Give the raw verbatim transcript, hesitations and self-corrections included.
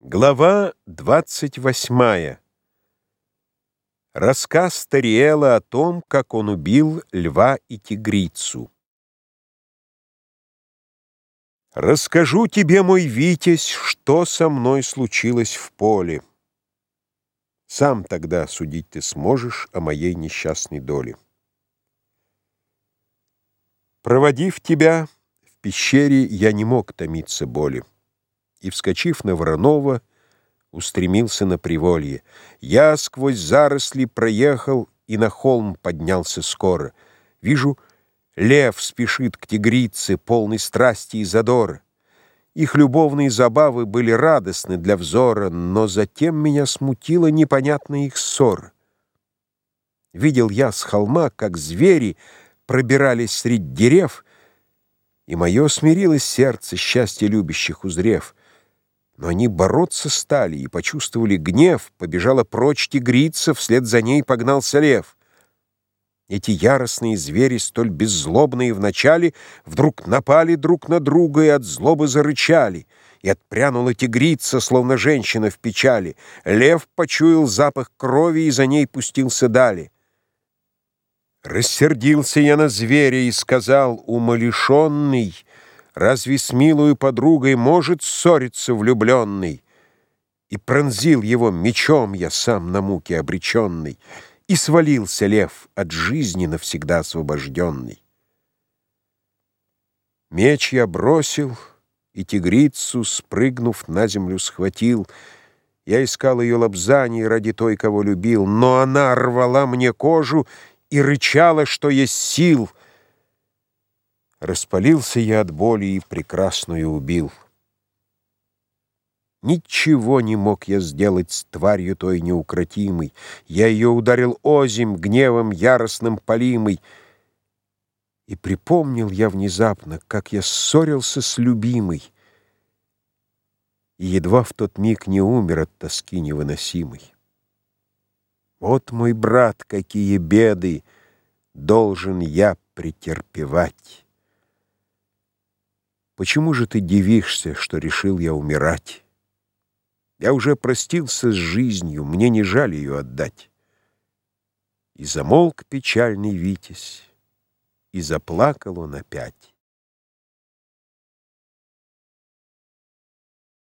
Глава двадцать восьмая. Рассказ Тариэла о том, как он убил льва и тигрицу. Расскажу тебе, мой Витязь, что со мной случилось в поле. Сам тогда судить ты сможешь о моей несчастной доле. Проводив тебя, в пещере я не мог томиться боли. И, вскочив на Воронова, устремился на приволье. Я сквозь заросли проехал и на холм поднялся скоро. Вижу, лев спешит к тигрице, полный страсти и задора. Их любовные забавы были радостны для взора, но затем меня смутила непонятная их ссора. Видел я с холма, как звери пробирались средь дерев, и мое смирилось сердце, счастье любящих узрев. Но они бороться стали и почувствовали гнев. Побежала прочь тигрица, вслед за ней погнался лев. Эти яростные звери, столь беззлобные вначале, вдруг напали друг на друга и от злобы зарычали. И отпрянула тигрица, словно женщина в печали. Лев почуял запах крови и за ней пустился дали. Рассердился я на зверя и сказал: умалишенный, разве с милою подругой может ссориться влюбленный? И пронзил его мечом я сам на муки обреченный, и свалился лев от жизни навсегда освобожденный. Меч я бросил, и тигрицу, спрыгнув, на землю схватил. Я искал ее лобзаний ради той, кого любил, но она рвала мне кожу и рычала, что есть сил. Распалился я от боли и прекрасную убил. Ничего не мог я сделать с тварью той неукротимой. Я ее ударил озимь, гневом яростным палимой. И припомнил я внезапно, как я ссорился с любимой, и едва в тот миг не умер от тоски невыносимой. Вот, мой брат, какие беды должен я претерпевать. Почему же ты дивишься, что решил я умирать? Я уже простился с жизнью, мне не жаль ее отдать. И замолк печальный Витязь, и заплакал он опять.